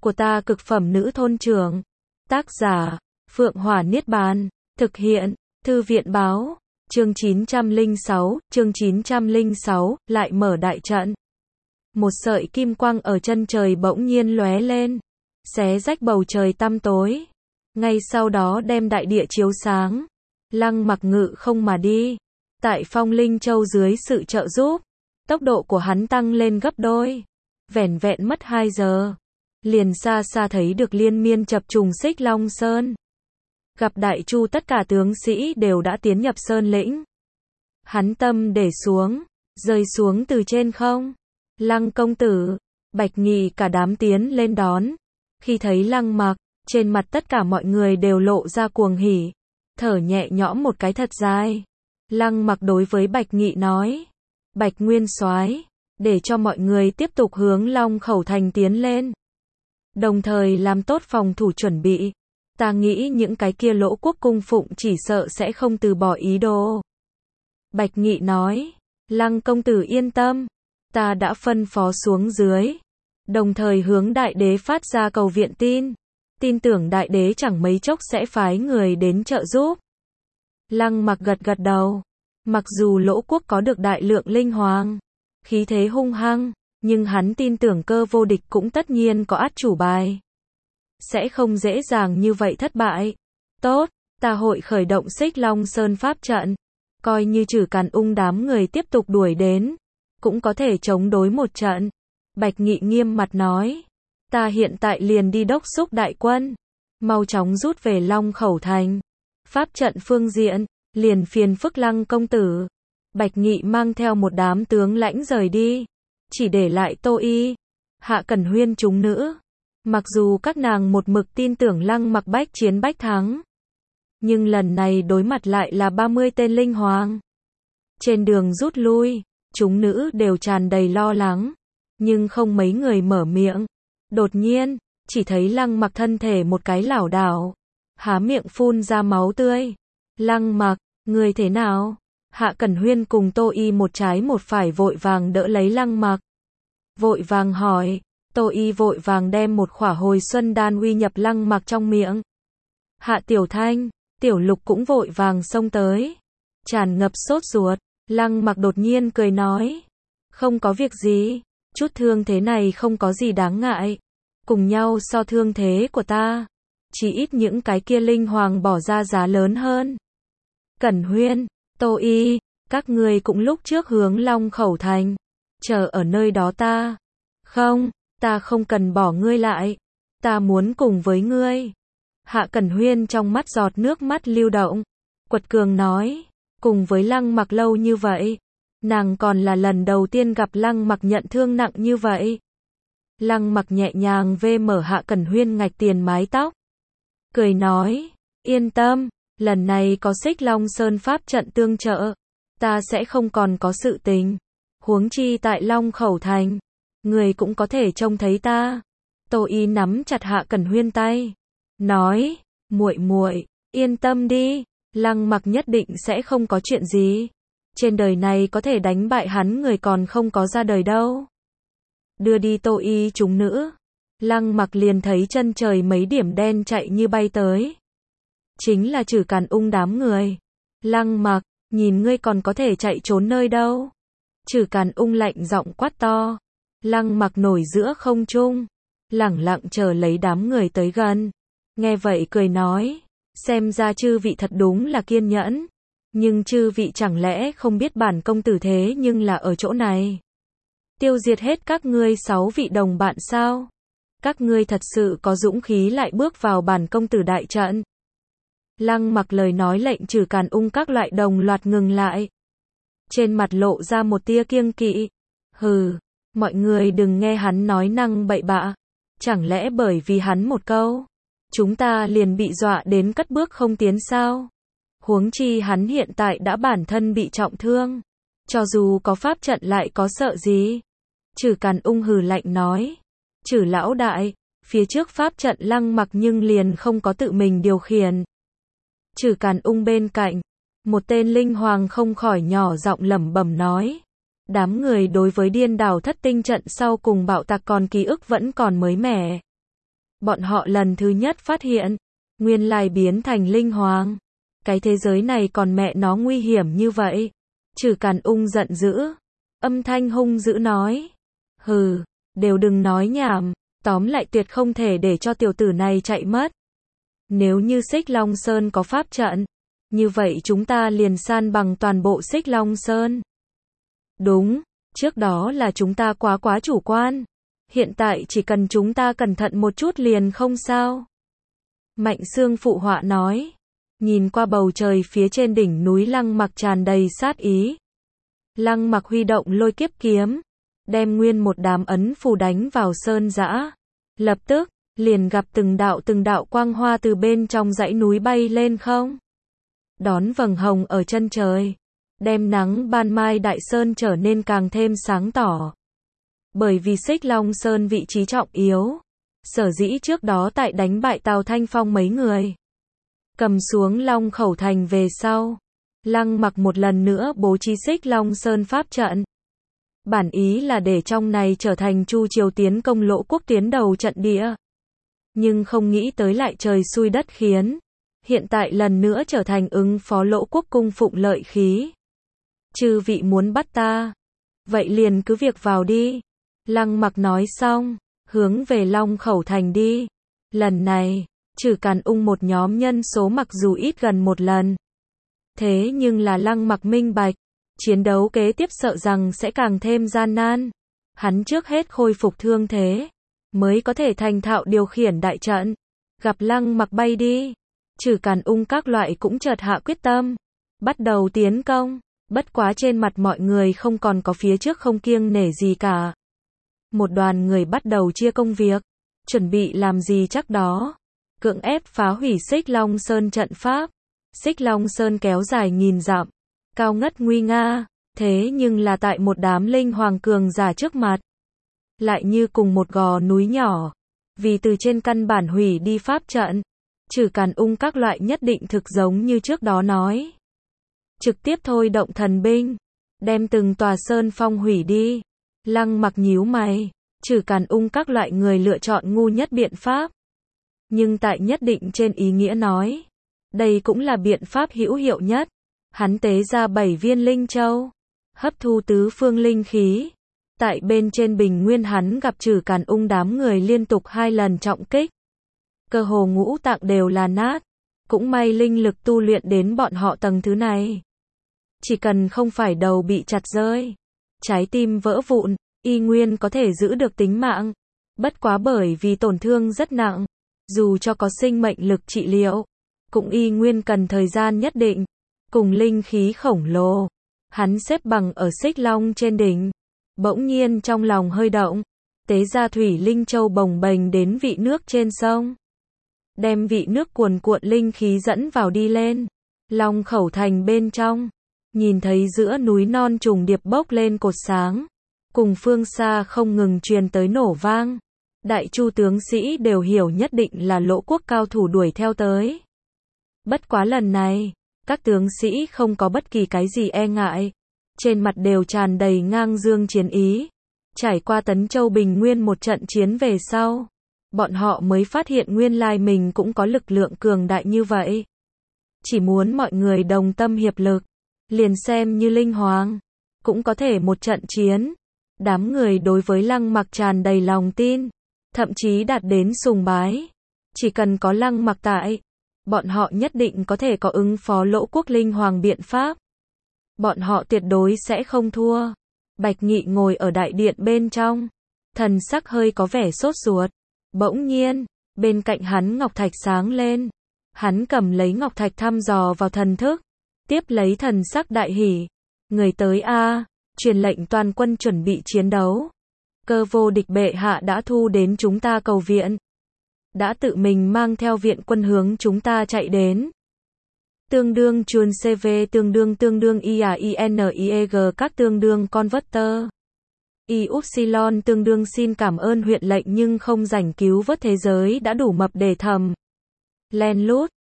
của ta cực phẩm nữ thôn trưởng. Tác giả, Phượng Hỏa Niết Bàn. Thực hiện, Thư viện báo. Chương 906, lại mở đại trận. Một sợi kim quang ở chân trời bỗng nhiên lóe lên, xé rách bầu trời tăm tối. Ngay sau đó đem đại địa chiếu sáng. Lăng Mặc ngự không mà đi. Tại Phong Linh Châu dưới sự trợ giúp, tốc độ của hắn tăng lên gấp đôi. Vẻn vẹn mất 2 giờ, liền xa xa thấy được liên miên chập trùng Xích Long Sơn. Gặp Đại Chu tất cả tướng sĩ đều đã tiến nhập Sơn lĩnh. Hắn tâm để xuống, rơi xuống từ trên không. Lăng công tử, Bạch Nghị cả đám tiến lên đón. Khi thấy Lăng Mặc, trên mặt tất cả mọi người đều lộ ra cuồng hỉ, thở nhẹ nhõm một cái thật dài. Lăng Mặc đối với Bạch Nghị nói: Bạch Nguyên Soái, để cho mọi người tiếp tục hướng Long Khẩu Thành tiến lên, đồng thời làm tốt phòng thủ chuẩn bị. Ta nghĩ những cái kia Lỗ Quốc cung phụng chỉ sợ sẽ không từ bỏ ý đồ. Bạch Nghị nói: Lăng công tử yên tâm, ta đã phân phó xuống dưới, đồng thời hướng đại đế phát ra cầu viện tin tưởng đại đế chẳng mấy chốc sẽ phái người đến trợ giúp. Lăng Mặc gật gật đầu. Mặc dù Lỗ Quốc có được đại lượng linh hoàng, khí thế hung hăng, nhưng hắn tin tưởng Cơ Vô Địch cũng tất nhiên có át chủ bài, sẽ không dễ dàng như vậy thất bại. Tốt, ta hội khởi động Xích Long Sơn pháp trận, coi như Trử Càn Ung đám người tiếp tục đuổi đến, cũng có thể chống đối một trận. Bạch Nghị nghiêm mặt nói: Ta hiện tại liền đi đốc xúc đại quân, mau chóng rút về Long Khẩu Thành. Pháp trận phương diện, liền phiền phức Lăng công tử. Bạch Nghị mang theo một đám tướng lãnh rời đi, chỉ để lại Tô Y, Hạ Cẩn Huyên chúng nữ. Mặc dù các nàng một mực tin tưởng Lăng Mặc bách chiến bách thắng, nhưng lần này đối mặt lại là 30 tên linh hoàng. Trên đường rút lui, chúng nữ đều tràn đầy lo lắng, nhưng không mấy người mở miệng. Đột nhiên, chỉ thấy Lăng Mặc thân thể một cái lảo đảo, há miệng phun ra máu tươi. Lăng Mặc, người thế nào? Hạ Cẩn Huyên cùng Tô Y một trái một phải vội vàng đỡ lấy Lăng Mặc, vội vàng hỏi. Tô Y vội vàng đem một khỏa hồi xuân đan uy nhập Lăng Mặc trong miệng. Hạ Tiểu Thanh, Tiểu Lục cũng vội vàng xông tới, tràn ngập sốt ruột. Lăng Mặc đột nhiên cười nói: Không có việc gì, chút thương thế này không có gì đáng ngại, cùng nhau so thương thế của ta, chỉ ít những cái kia linh hoàng bỏ ra giá lớn hơn. Cẩn Huyên, Tô Y, các ngươi cũng lúc trước hướng Long Khẩu Thành, chờ ở nơi đó ta. Không, ta không cần bỏ ngươi lại, ta muốn cùng với ngươi. Hạ Cẩn Huyên trong mắt giọt nước mắt lưu động, quật cường nói: Cùng với Lăng Mặc lâu như vậy, nàng còn là lần đầu tiên gặp Lăng Mặc nhận thương nặng như vậy. Lăng Mặc nhẹ nhàng vê mở Hạ Cẩn Huyên ngạch tiền mái tóc, cười nói: Yên tâm, lần này có Xích Long Sơn pháp trận tương trợ, ta sẽ không còn có sự tình. Huống chi tại Long Khẩu Thành, người cũng có thể trông thấy ta. Tô Y nắm chặt Hạ Cẩn Huyên tay, nói: Muội muội, yên tâm đi, Lăng Mặc nhất định sẽ không có chuyện gì. Trên đời này có thể đánh bại hắn người còn không có ra đời đâu. Đưa đi Tô Y chúng nữ, Lăng Mặc liền thấy chân trời mấy điểm đen chạy như bay tới. Chính là Trử Càn Ung đám người. Lăng Mặc, nhìn ngươi còn có thể chạy trốn nơi đâu? Trử Càn Ung lạnh giọng quát to. Lăng Mặc nổi giữa không trung, lẳng lặng chờ lấy đám người tới gần. Nghe vậy cười nói: Xem ra chư vị thật đúng là kiên nhẫn, nhưng chư vị chẳng lẽ không biết bản công tử thế nhưng là ở chỗ này tiêu diệt hết các ngươi 6 vị đồng bạn sao? Các ngươi thật sự có dũng khí lại bước vào bản công tử đại trận? Lăng Mặc lời nói lệnh Trử Càn Ung các loại đồng loạt ngừng lại, trên mặt lộ ra một tia kiêng kỵ. Hừ, mọi người đừng nghe hắn nói năng bậy bạ, chẳng lẽ bởi vì hắn một câu, chúng ta liền bị dọa đến cất bước không tiến sao? Huống chi hắn hiện tại đã bản thân bị trọng thương, cho dù có pháp trận lại có sợ gì? Trử Càn Ung hừ lạnh nói: Trử lão đại, phía trước pháp trận Lăng Mặc nhưng liền không có tự mình điều khiển. Trử Càn Ung bên cạnh, một tên linh hoàng không khỏi nhỏ giọng lẩm bẩm nói: Đám người đối với điên đảo thất tinh trận sau cùng bạo tạc còn ký ức vẫn còn mới mẻ. Bọn họ lần thứ nhất phát hiện, nguyên lai biến thành linh hoàng. Cái thế giới này còn mẹ nó nguy hiểm như vậy. Trừ Càn Ung giận dữ, âm thanh hung dữ nói. Hừ, đều đừng nói nhảm, tóm lại tuyệt không thể để cho tiểu tử này chạy mất. Nếu như Xích Long Sơn có pháp trận, như vậy chúng ta liền san bằng toàn bộ Xích Long Sơn. Đúng, trước đó là chúng ta quá chủ quan. Hiện tại chỉ cần chúng ta cẩn thận một chút liền không sao. Mạnh Sương phụ họa nói. Nhìn qua bầu trời phía trên đỉnh núi Lăng Mặc tràn đầy sát ý. Lăng Mặc huy động lôi kiếp kiếm, đem nguyên một đám ấn phù đánh vào sơn dã. Lập tức, liền gặp từng đạo quang hoa từ bên trong dãy núi bay lên không. Đón vầng hồng ở chân trời, đem nắng ban mai đại sơn trở nên càng thêm sáng tỏ. Bởi vì Xích Long Sơn vị trí trọng yếu, sở dĩ trước đó tại đánh bại Tào Thanh Phong mấy người, cầm xuống Long Khẩu Thành về sau, Lăng Mặc một lần nữa bố trí Xích Long Sơn pháp trận. Bản ý là để trong này trở thành Chu Triều tiến công Lỗ Quốc tiến đầu trận địa. Nhưng không nghĩ tới lại trời xui đất khiến. Hiện tại lần nữa trở thành ứng phó Lỗ Quốc cung phụng lợi khí. Chư vị muốn bắt ta, vậy liền cứ việc vào đi. Lăng Mặc nói xong, hướng về Long Khẩu Thành đi. Lần này, Trừ Càn Ung một nhóm nhân số mặc dù ít gần một lần. Thế nhưng là Lăng Mặc minh bạch, chiến đấu kế tiếp sợ rằng sẽ càng thêm gian nan. Hắn trước hết khôi phục thương thế, mới có thể thành thạo điều khiển đại trận. Gặp Lăng Mặc bay đi, Trừ Càn Ung các loại cũng chợt hạ quyết tâm, bắt đầu tiến công. Bất quá trên mặt mọi người không còn có phía trước không kiêng nể gì cả. Một đoàn người bắt đầu chia công việc, chuẩn bị làm gì chắc đó. Cưỡng ép phá hủy Xích Long Sơn trận pháp. Xích Long Sơn kéo dài nghìn dặm, cao ngất nguy nga, thế nhưng là tại một đám linh hoàng cường giả trước mặt, lại như cùng một gò núi nhỏ. Vì từ trên căn bản hủy đi pháp trận, Trừ Càn Ung các loại nhất định thực giống như trước đó nói. Trực tiếp thôi động thần binh, đem từng tòa sơn phong hủy đi. Lăng Mặc nhíu mày, Trừ Càn Ung các loại người lựa chọn ngu nhất biện pháp. Nhưng tại nhất định trên ý nghĩa nói, đây cũng là biện pháp hữu hiệu nhất. Hắn tế ra 7 viên linh châu, hấp thu tứ phương linh khí. Tại bên trên bình nguyên hắn gặp Trừ Càn Ung đám người liên tục 2 lần trọng kích. Cơ hồ ngũ tạng đều là nát. Cũng may linh lực tu luyện đến bọn họ tầng thứ này. Chỉ cần không phải đầu bị chặt rơi, trái tim vỡ vụn, y nguyên có thể giữ được tính mạng. Bất quá bởi vì tổn thương rất nặng, dù cho có sinh mệnh lực trị liệu, cũng y nguyên cần thời gian nhất định. Cùng linh khí khổng lồ, hắn xếp bằng ở Xích Long trên đỉnh. Bỗng nhiên trong lòng hơi động, tế ra thủy linh châu bồng bềnh đến vị nước trên sông. Đem vị nước cuồn cuộn linh khí dẫn vào đi lên. Long Khẩu Thành bên trong, nhìn thấy giữa núi non trùng điệp bốc lên cột sáng, cùng phương xa không ngừng truyền tới nổ vang. Đại Chu tướng sĩ đều hiểu nhất định là Lỗ Quốc cao thủ đuổi theo tới. Bất quá lần này, các tướng sĩ không có bất kỳ cái gì e ngại, trên mặt đều tràn đầy ngang dương chiến ý. Trải qua Tấn Châu Bình Nguyên một trận chiến về sau, bọn họ mới phát hiện nguyên lai mình cũng có lực lượng cường đại như vậy. Chỉ muốn mọi người đồng tâm hiệp lực, liền xem như linh hoàng, cũng có thể một trận chiến. Đám người đối với Lăng Mặc tràn đầy lòng tin, thậm chí đạt đến sùng bái. Chỉ cần có Lăng Mặc tại, bọn họ nhất định có thể có ứng phó Lỗ Quốc linh hoàng biện pháp. Bọn họ tuyệt đối sẽ không thua. Bạch Nghị ngồi ở đại điện bên trong, thần sắc hơi có vẻ sốt ruột. Bỗng nhiên, bên cạnh hắn ngọc thạch sáng lên. Hắn cầm lấy ngọc thạch thăm dò vào thần thức, tiếp lấy thần sắc đại hỉ. Người tới a, truyền lệnh toàn quân chuẩn bị chiến đấu. Cơ vô địch bệ hạ đã thu đến chúng ta cầu viện. Đã tự mình mang theo viện quân hướng chúng ta chạy đến. Tương đương chuồn CV tương đương IAINIEG các tương đương converter. Ypsilon tương đương xin cảm ơn huyện lệnh nhưng không rảnh cứu vớt thế giới đã đủ mập để thầm. Len lút,